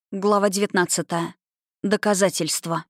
Глава 19. Доказательства.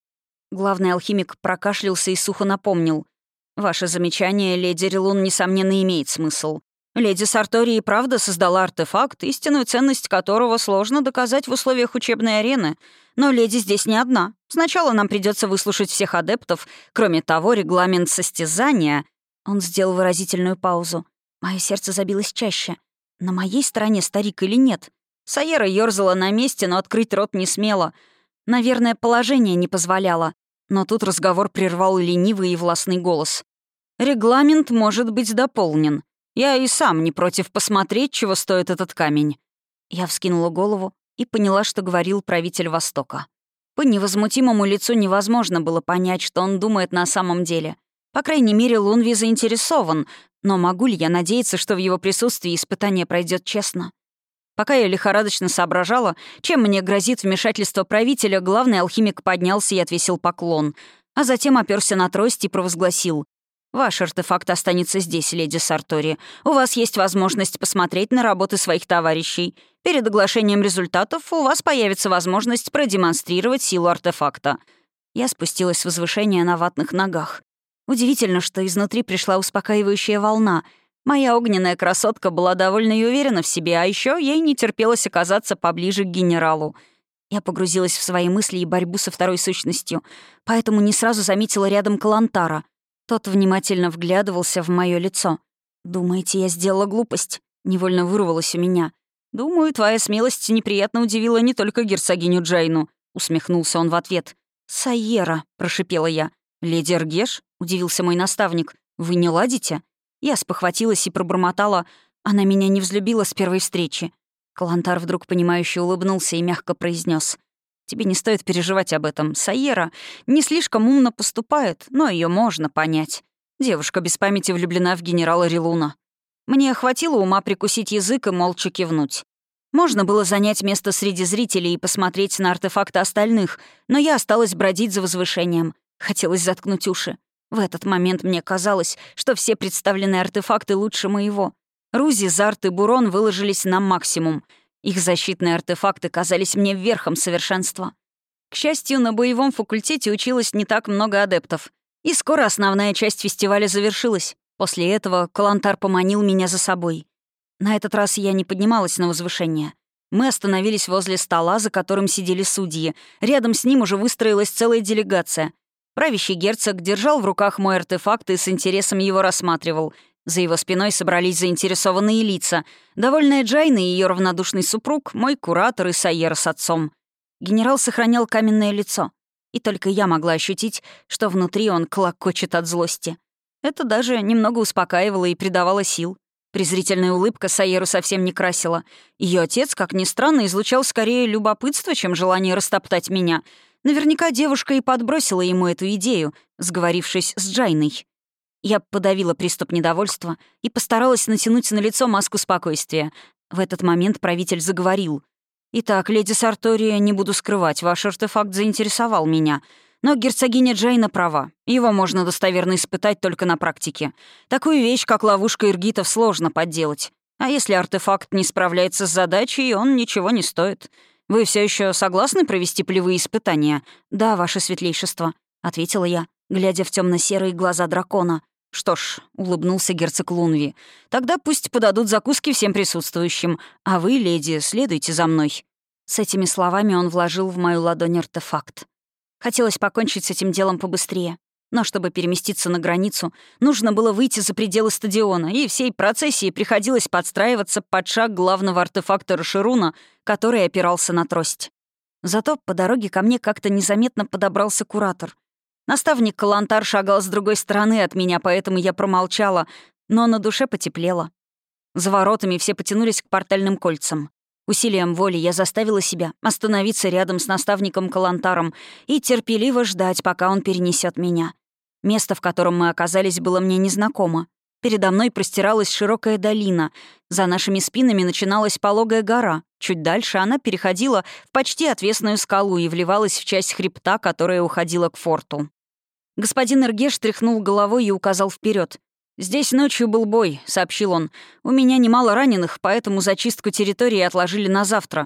Главный алхимик прокашлялся и сухо напомнил. «Ваше замечание, леди Релун, несомненно, имеет смысл. Леди Сартори и правда создала артефакт, истинную ценность которого сложно доказать в условиях учебной арены. Но леди здесь не одна. Сначала нам придется выслушать всех адептов. Кроме того, регламент состязания...» Он сделал выразительную паузу. Мое сердце забилось чаще. На моей стороне старик или нет? Сайера ёрзала на месте, но открыть рот не смела. Наверное, положение не позволяло. Но тут разговор прервал ленивый и властный голос. «Регламент может быть дополнен. Я и сам не против посмотреть, чего стоит этот камень». Я вскинула голову и поняла, что говорил правитель Востока. По невозмутимому лицу невозможно было понять, что он думает на самом деле. По крайней мере, Лунви заинтересован, но могу ли я надеяться, что в его присутствии испытание пройдет честно? Пока я лихорадочно соображала, чем мне грозит вмешательство правителя, главный алхимик поднялся и отвесил поклон, а затем оперся на трость и провозгласил: «Ваш артефакт останется здесь, леди Сартори. У вас есть возможность посмотреть на работы своих товарищей. Перед оглашением результатов у вас появится возможность продемонстрировать силу артефакта». Я спустилась с возвышения на ватных ногах. Удивительно, что изнутри пришла успокаивающая волна. Моя огненная красотка была довольна и уверена в себе, а еще ей не терпелось оказаться поближе к генералу. Я погрузилась в свои мысли и борьбу со второй сущностью, поэтому не сразу заметила рядом Калантара. Тот внимательно вглядывался в мое лицо. «Думаете, я сделала глупость?» — невольно вырвалось у меня. «Думаю, твоя смелость неприятно удивила не только герцогиню Джайну», — усмехнулся он в ответ. «Сайера», — прошипела я. «Леди Эргеш?» — удивился мой наставник. «Вы не ладите?» Я спохватилась и пробормотала: «Она меня не взлюбила с первой встречи». Калантар вдруг понимающе улыбнулся и мягко произнес: «Тебе не стоит переживать об этом. Сайера не слишком умно поступает, но ее можно понять. Девушка без памяти влюблена в генерала Релуна». Мне хватило ума прикусить язык и молча кивнуть. Можно было занять место среди зрителей и посмотреть на артефакты остальных, но я осталась бродить за возвышением. Хотелось заткнуть уши. В этот момент мне казалось, что все представленные артефакты лучше моего. Рузи, Зарт и Бурон выложились на максимум. Их защитные артефакты казались мне верхом совершенства. К счастью, на боевом факультете училось не так много адептов. И скоро основная часть фестиваля завершилась. После этого Калантар поманил меня за собой. На этот раз я не поднималась на возвышение. Мы остановились возле стола, за которым сидели судьи. Рядом с ним уже выстроилась целая делегация. Правящий герцог держал в руках мой артефакт и с интересом его рассматривал. За его спиной собрались заинтересованные лица. Довольная Джайна и ее равнодушный супруг, мой куратор и Сайера с отцом. Генерал сохранял каменное лицо. И только я могла ощутить, что внутри он клокочет от злости. Это даже немного успокаивало и придавало сил. Презрительная улыбка Сайеру совсем не красила. Ее отец, как ни странно, излучал скорее любопытство, чем желание растоптать меня. Наверняка девушка и подбросила ему эту идею, сговорившись с Джайной. Я подавила приступ недовольства и постаралась натянуть на лицо маску спокойствия. В этот момент правитель заговорил. «Итак, леди Сартория, не буду скрывать, ваш артефакт заинтересовал меня. Но герцогиня Джайна права. Его можно достоверно испытать только на практике. Такую вещь, как ловушка иргитов, сложно подделать. А если артефакт не справляется с задачей, он ничего не стоит. Вы все еще согласны провести полевые испытания?» «Да, ваше светлейшество», — ответила я, глядя в темно-серые глаза дракона. «Что ж», — улыбнулся герцог Лунви, «тогда пусть подадут закуски всем присутствующим, а вы, леди, следуйте за мной». С этими словами он вложил в мою ладонь артефакт. Хотелось покончить с этим делом побыстрее. Но чтобы переместиться на границу, нужно было выйти за пределы стадиона, и всей процессии приходилось подстраиваться под шаг главного артефактора Шируна, который опирался на трость. Зато по дороге ко мне как-то незаметно подобрался куратор. Наставник Калантар шагал с другой стороны от меня, поэтому я промолчала, но на душе потеплело. За воротами все потянулись к портальным кольцам. Усилием воли я заставила себя остановиться рядом с наставником Калантаром и терпеливо ждать, пока он перенесет меня. Место, в котором мы оказались, было мне незнакомо. Передо мной простиралась широкая долина. За нашими спинами начиналась пологая гора. Чуть дальше она переходила в почти отвесную скалу и вливалась в часть хребта, которая уходила к форту. Господин Эргеш тряхнул головой и указал вперед. «Здесь ночью был бой», — сообщил он. «У меня немало раненых, поэтому зачистку территории отложили на завтра.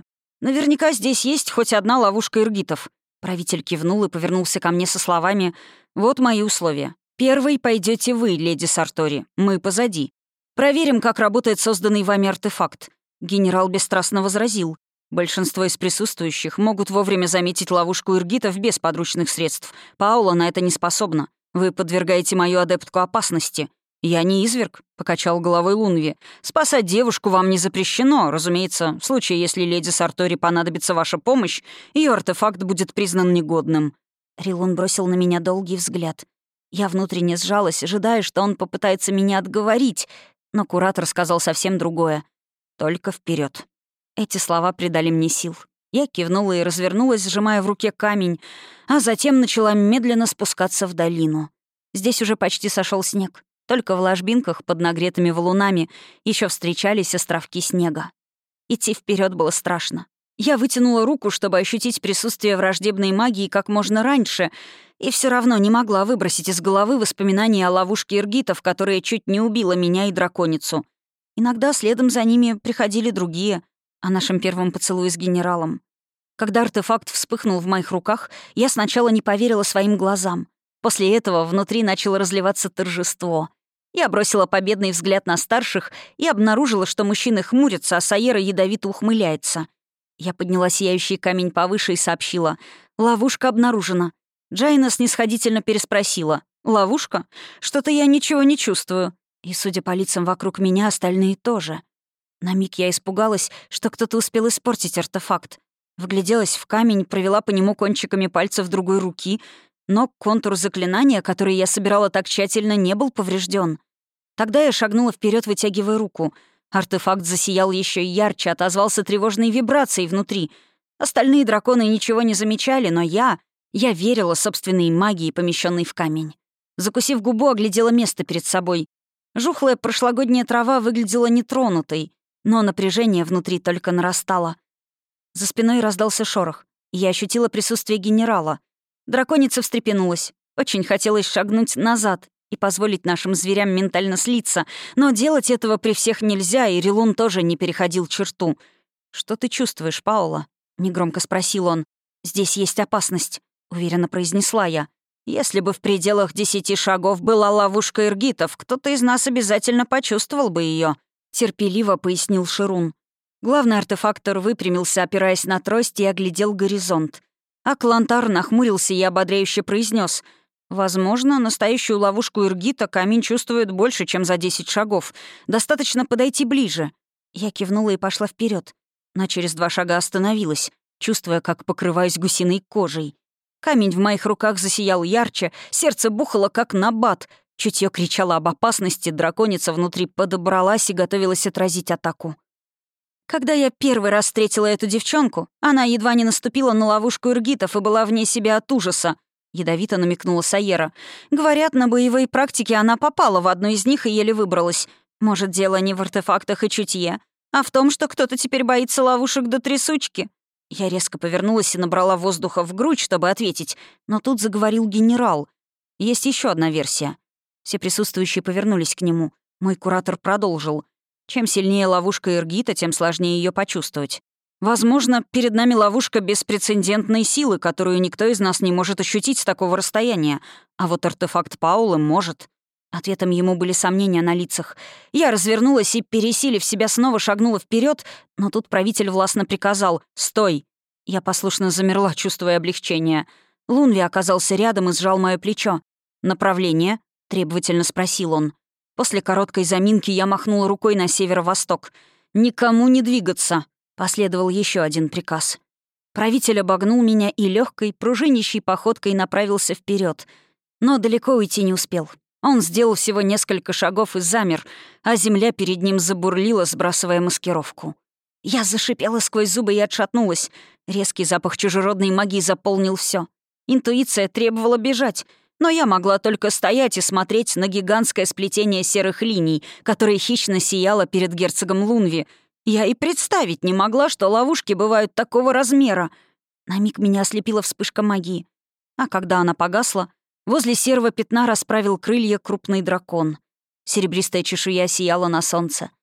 Наверняка здесь есть хоть одна ловушка иргитов». Правитель кивнул и повернулся ко мне со словами: «Вот мои условия. Первый пойдете вы, леди Сартори, мы позади. Проверим, как работает созданный вами артефакт». Генерал бесстрастно возразил: «Большинство из присутствующих могут вовремя заметить ловушку иргитов без подручных средств. Паула на это не способна. Вы подвергаете мою адептку опасности». «Я не изверг», — покачал головой Лунви. «Спасать девушку вам не запрещено. Разумеется, в случае, если леди Сартори понадобится ваша помощь, ее артефакт будет признан негодным». Рилун бросил на меня долгий взгляд. Я внутренне сжалась, ожидая, что он попытается меня отговорить, но куратор сказал совсем другое. «Только вперед. Эти слова придали мне сил. Я кивнула и развернулась, сжимая в руке камень, а затем начала медленно спускаться в долину. Здесь уже почти сошел снег. Только в ложбинках под нагретыми валунами еще встречались островки снега. Идти вперед было страшно. Я вытянула руку, чтобы ощутить присутствие враждебной магии как можно раньше, и все равно не могла выбросить из головы воспоминания о ловушке иргитов, которая чуть не убила меня и драконицу. Иногда следом за ними приходили другие, о нашем первом поцелуе с генералом. Когда артефакт вспыхнул в моих руках, я сначала не поверила своим глазам. После этого внутри начало разливаться торжество. Я бросила победный взгляд на старших и обнаружила, что мужчины хмурятся, а Сайера ядовито ухмыляется. Я подняла сияющий камень повыше и сообщила: «Ловушка обнаружена». Джайна снисходительно переспросила: «Ловушка? Что-то я ничего не чувствую». И, судя по лицам вокруг меня, остальные тоже. На миг я испугалась, что кто-то успел испортить артефакт. Вгляделась в камень, провела по нему кончиками пальцев другой руки, но контур заклинания, который я собирала так тщательно, не был поврежден. Тогда я шагнула вперед, вытягивая руку. Артефакт засиял еще ярче, отозвался тревожной вибрацией внутри. Остальные драконы ничего не замечали, но я верила собственной магии, помещенной в камень. Закусив губу, оглядела место перед собой. Жухлая прошлогодняя трава выглядела нетронутой, но напряжение внутри только нарастало. За спиной раздался шорох, и я ощутила присутствие генерала. Драконица встрепенулась. Очень хотелось шагнуть назад и позволить нашим зверям ментально слиться, но делать этого при всех нельзя, и Рилун тоже не переходил черту. «Что ты чувствуешь, Паула?» — негромко спросил он. «Здесь есть опасность», — уверенно произнесла я. «Если бы в пределах 10 шагов была ловушка иргитов, кто-то из нас обязательно почувствовал бы ее, терпеливо пояснил Ширун. Главный артефактор выпрямился, опираясь на трость, и оглядел горизонт. А Клантар нахмурился и ободряюще произнес: «Возможно, настоящую ловушку иргита камень чувствует больше, чем за 10 шагов. Достаточно подойти ближе». Я кивнула и пошла вперед, но через 2 шага остановилась, чувствуя, как покрываюсь гусиной кожей. Камень в моих руках засиял ярче, сердце бухало, как набат. Чутьё кричало об опасности, драконица внутри подобралась и готовилась отразить атаку. Когда я первый раз встретила эту девчонку, она едва не наступила на ловушку иргитов и была вне себя от ужаса. Ядовито намекнула Сайера. Говорят, на боевой практике она попала в одну из них и еле выбралась. Может, дело не в артефактах и чутье, а в том, что кто-то теперь боится ловушек до трясучки. Я резко повернулась и набрала воздуха в грудь, чтобы ответить, но тут заговорил генерал. Есть еще одна версия. Все присутствующие повернулись к нему. Мой куратор продолжил. Чем сильнее ловушка иргита, тем сложнее ее почувствовать. Возможно, перед нами ловушка беспрецедентной силы, которую никто из нас не может ощутить с такого расстояния. А вот артефакт Паулы может. Ответом ему были сомнения на лицах. Я развернулась и, пересилив себя, снова шагнула вперед, но тут правитель властно приказал: «Стой!». Я послушно замерла, чувствуя облегчение. Лунви оказался рядом и сжал мое плечо. «Направление?» — требовательно спросил он. После короткой заминки я махнула рукой на северо-восток. «Никому не двигаться!» — последовал еще один приказ. Правитель обогнул меня и легкой, пружинящей походкой направился вперед, но далеко уйти не успел. Он сделал всего несколько шагов и замер, а земля перед ним забурлила, сбрасывая маскировку. Я зашипела сквозь зубы и отшатнулась. Резкий запах чужеродной магии заполнил все. Интуиция требовала бежать, но я могла только стоять и смотреть на гигантское сплетение серых линий, которое хищно сияло перед герцогом Лунви. Я и представить не могла, что ловушки бывают такого размера. На миг меня ослепила вспышка магии. А когда она погасла, возле серого пятна расправил крылья крупный дракон. Серебристая чешуя сияла на солнце.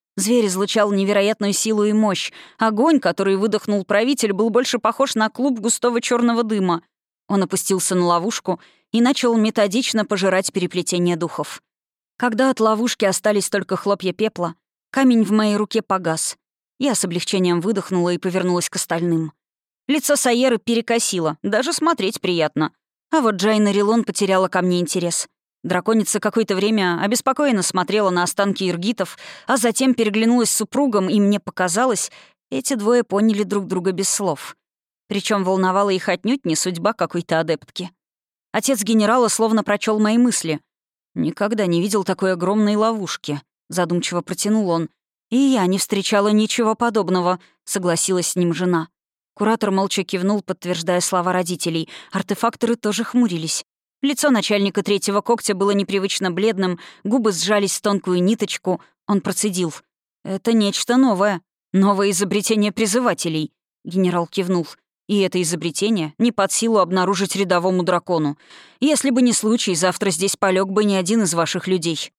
Зверь излучал невероятную силу и мощь. Огонь, который выдохнул правитель, был больше похож на клуб густого черного дыма. Он опустился на ловушку и начал методично пожирать переплетение духов. Когда от ловушки остались только хлопья пепла, камень в моей руке погас. Я с облегчением выдохнула и повернулась к остальным. Лицо Сайеры перекосило, даже смотреть приятно. А вот Джайна Рилон потеряла ко мне интерес. Драконица какое-то время обеспокоенно смотрела на останки иргитов, а затем переглянулась с супругом, и мне показалось, эти двое поняли друг друга без слов. Причем волновала их отнюдь не судьба какой-то адептки. Отец генерала словно прочел мои мысли. «Никогда не видел такой огромной ловушки», — задумчиво протянул он. «И я не встречала ничего подобного», — согласилась с ним жена. Куратор молча кивнул, подтверждая слова родителей. Артефакторы тоже хмурились. Лицо начальника третьего когтя было непривычно бледным, губы сжались в тонкую ниточку. Он процедил. «Это нечто новое. Новое изобретение призывателей», — генерал кивнул. «И это изобретение не под силу обнаружить рядовому дракону. Если бы не случай, завтра здесь полег бы не один из ваших людей».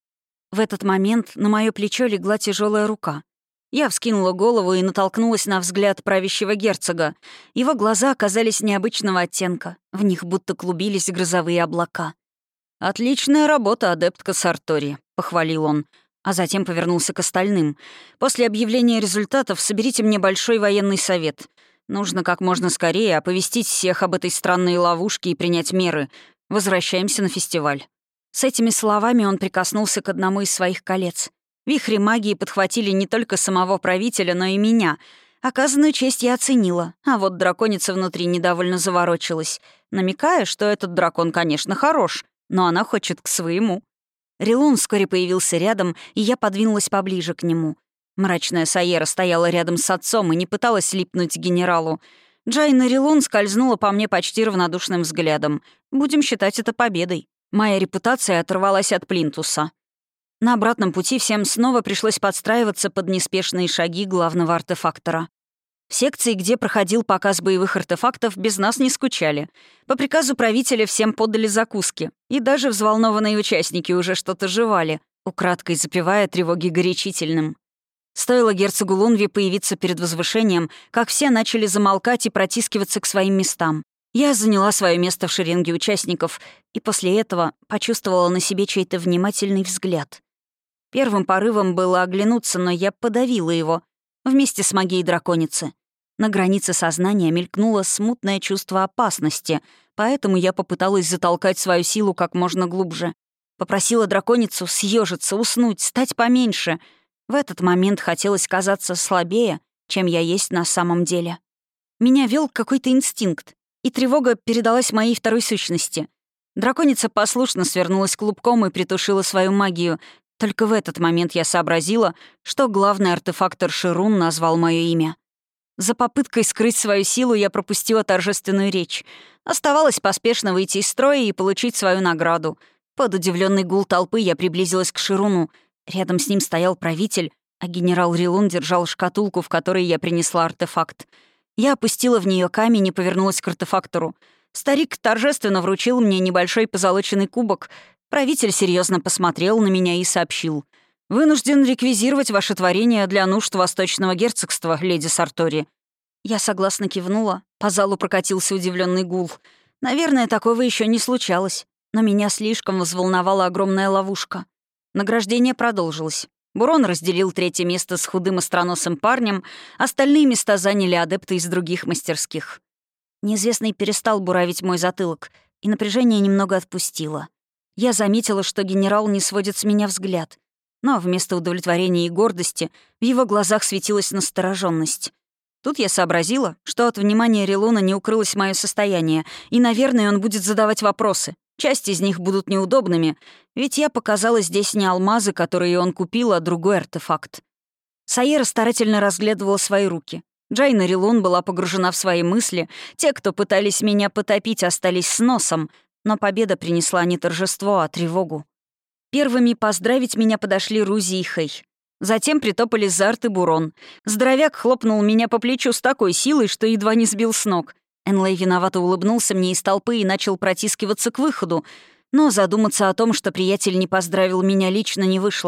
В этот момент на мое плечо легла тяжелая рука. Я вскинула голову и натолкнулась на взгляд правящего герцога. Его глаза оказались необычного оттенка. В них будто клубились грозовые облака. «Отличная работа, адептка Сартори», — похвалил он, а затем повернулся к остальным. «После объявления результатов соберите мне большой военный совет. Нужно как можно скорее оповестить всех об этой странной ловушке и принять меры. Возвращаемся на фестиваль». С этими словами он прикоснулся к одному из своих колец. Вихри магии подхватили не только самого правителя, но и меня. Оказанную честь я оценила, а вот драконица внутри недовольно заворочилась, намекая, что этот дракон, конечно, хорош, но она хочет к своему. Рилун вскоре появился рядом, и я подвинулась поближе к нему. Мрачная Сайера стояла рядом с отцом и не пыталась липнуть к генералу. Джайна Рилун скользнула по мне почти равнодушным взглядом. Будем считать это победой. Моя репутация оторвалась от плинтуса. На обратном пути всем снова пришлось подстраиваться под неспешные шаги главного артефактора. В секции, где проходил показ боевых артефактов, без нас не скучали. По приказу правителя всем подали закуски, и даже взволнованные участники уже что-то жевали, украдкой запивая тревоги горячительным. Стоило герцогу Лунви появиться перед возвышением, как все начали замолкать и протискиваться к своим местам. Я заняла свое место в шеренге участников, и после этого почувствовала на себе чей-то внимательный взгляд. Первым порывом было оглянуться, но я подавила его вместе с магией драконицы. На границе сознания мелькнуло смутное чувство опасности, поэтому я попыталась затолкать свою силу как можно глубже. Попросила драконицу съежиться, уснуть, стать поменьше. В этот момент хотелось казаться слабее, чем я есть на самом деле. Меня вел какой-то инстинкт, и тревога передалась моей второй сущности. Драконица послушно свернулась клубком и притушила свою магию. Только в этот момент я сообразила, что главный артефактор Ширун назвал мое имя. За попыткой скрыть свою силу я пропустила торжественную речь. Оставалось поспешно выйти из строя и получить свою награду. Под удивленный гул толпы я приблизилась к Шируну. Рядом с ним стоял правитель, а генерал Рилун держал шкатулку, в которой я принесла артефакт. Я опустила в нее камень и повернулась к артефактору. Старик торжественно вручил мне небольшой позолоченный кубок. Правитель серьезно посмотрел на меня и сообщил. «Вынужден реквизировать ваше творение для нужд Восточного герцогства, леди Сартори». Я согласно кивнула. По залу прокатился удивленный гул. Наверное, такого еще не случалось. Но меня слишком взволновала огромная ловушка. Награждение продолжилось. Бурон разделил третье место с худым остроносым парнем, остальные места заняли адепты из других мастерских. Неизвестный перестал буравить мой затылок, и напряжение немного отпустило. Я заметила, что генерал не сводит с меня взгляд, но вместо удовлетворения и гордости в его глазах светилась настороженность. Тут я сообразила, что от внимания Рилуна не укрылось мое состояние, и, наверное, он будет задавать вопросы. Часть из них будут неудобными, ведь я показала здесь не алмазы, которые он купил, а другой артефакт. Сайера старательно разглядывала свои руки. Джайна Рилун была погружена в свои мысли. Те, кто пытались меня потопить, остались с носом, но победа принесла не торжество, а тревогу. Первыми поздравить меня подошли Рузи и Хэй. Затем притопали Зарт и Бурон. Здоровяк хлопнул меня по плечу с такой силой, что едва не сбил с ног. Энлэй виновато улыбнулся мне из толпы и начал протискиваться к выходу, но задуматься о том, что приятель не поздравил меня лично, не вышло.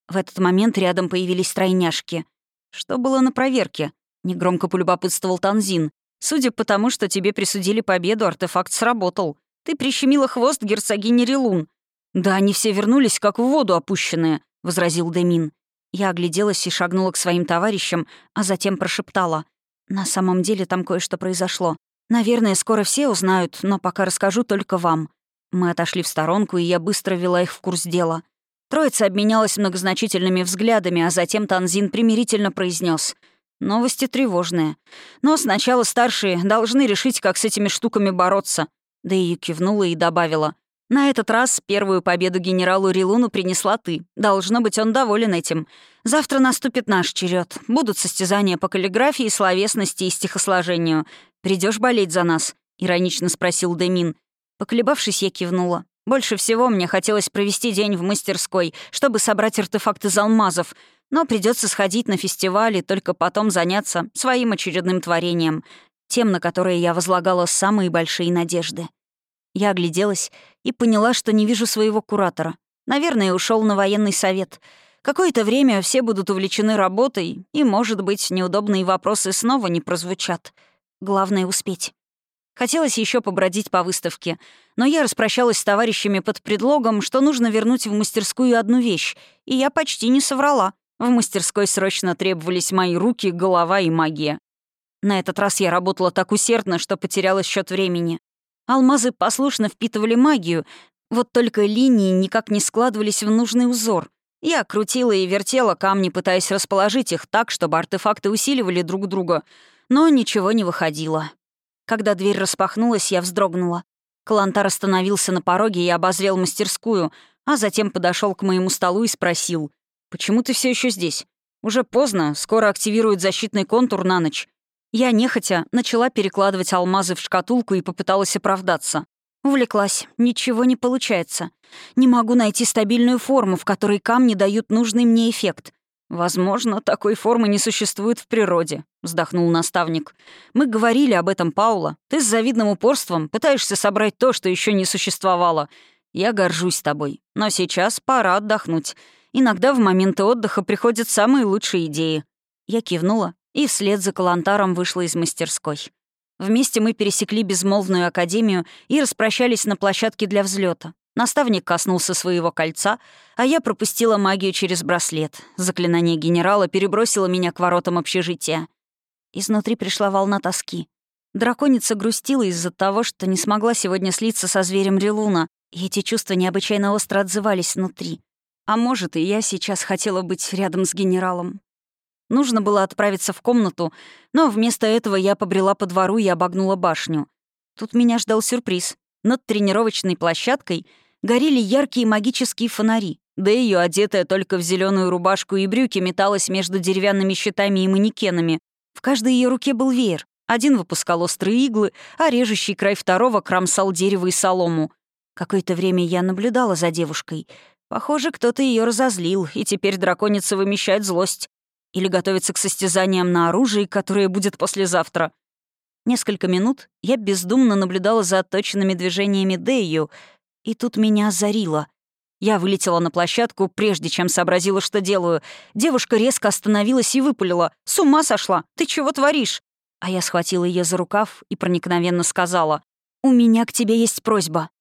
В этот момент рядом появились тройняшки. «Что было на проверке?» — негромко полюбопытствовал Танзин. «Судя по тому, что тебе присудили победу, артефакт сработал. Ты прищемила хвост герцогини Рилун». «Да они все вернулись, как в воду опущенные», — возразил Демин. Я огляделась и шагнула к своим товарищам, а затем прошептала. «На самом деле там кое-что произошло. Наверное, скоро все узнают, но пока расскажу только вам». Мы отошли в сторонку, и я быстро ввела их в курс дела. Троица обменялась многозначительными взглядами, а затем Танзин примирительно произнес: «Новости тревожные. Но сначала старшие должны решить, как с этими штуками бороться». Дэйю кивнула и добавила: «На этот раз первую победу генералу Рилуну принесла ты. Должно быть, он доволен этим. Завтра наступит наш черед. Будут состязания по каллиграфии, словесности и стихосложению. Придешь болеть за нас?» — иронично спросил Демин. Поколебавшись, я кивнула. Больше всего мне хотелось провести день в мастерской, чтобы собрать артефакт из алмазов, но придется сходить на фестиваль и только потом заняться своим очередным творением, тем, на которое я возлагала самые большие надежды. Я огляделась и поняла, что не вижу своего куратора. Наверное, ушел на военный совет. Какое-то время все будут увлечены работой, и, может быть, неудобные вопросы снова не прозвучат. Главное — успеть. Хотелось еще побродить по выставке, но я распрощалась с товарищами под предлогом, что нужно вернуть в мастерскую одну вещь, и я почти не соврала. В мастерской срочно требовались мои руки, голова и магия. На этот раз я работала так усердно, что потеряла счет времени. Алмазы послушно впитывали магию, вот только линии никак не складывались в нужный узор. Я крутила и вертела камни, пытаясь расположить их так, чтобы артефакты усиливали друг друга, но ничего не выходило. Когда дверь распахнулась, я вздрогнула. Калантар остановился на пороге и обозрел мастерскую, а затем подошел к моему столу и спросил: «Почему ты все еще здесь? Уже поздно, скоро активируют защитный контур на ночь». Я нехотя начала перекладывать алмазы в шкатулку и попыталась оправдаться. Увлеклась. Ничего не получается. Не могу найти стабильную форму, в которой камни дают нужный мне эффект. «Возможно, такой формы не существует в природе», — вздохнул наставник. «Мы говорили об этом, Паула. Ты с завидным упорством пытаешься собрать то, что еще не существовало. Я горжусь тобой. Но сейчас пора отдохнуть. Иногда в моменты отдыха приходят самые лучшие идеи». Я кивнула и вслед за Калантаром вышла из мастерской. Вместе мы пересекли безмолвную академию и распрощались на площадке для взлета. Наставник коснулся своего кольца, а я пропустила магию через браслет. Заклинание генерала перебросило меня к воротам общежития. Изнутри пришла волна тоски. Драконица грустила из-за того, что не смогла сегодня слиться со зверем Рилуна, и эти чувства необычайно остро отзывались внутри. А может, и я сейчас хотела быть рядом с генералом. Нужно было отправиться в комнату, но вместо этого я побрела по двору и обогнула башню. Тут меня ждал сюрприз. Над тренировочной площадкой горели яркие магические фонари. Да ее, одетая только в зеленую рубашку и брюки, металась между деревянными щитами и манекенами. В каждой ее руке был веер. Один выпускал острые иглы, а режущий край второго кромсал дерево и солому. Какое-то время я наблюдала за девушкой. Похоже, кто-то ее разозлил, и теперь драконица вымещает злость. Или готовится к состязаниям на оружии, которое будет послезавтра. Несколько минут я бездумно наблюдала за отточенными движениями Дэйю, и тут меня озарило. Я вылетела на площадку, прежде чем сообразила, что делаю. Девушка резко остановилась и выпалила: «С ума сошла! Ты чего творишь?» А я схватила ее за рукав и проникновенно сказала: «У меня к тебе есть просьба».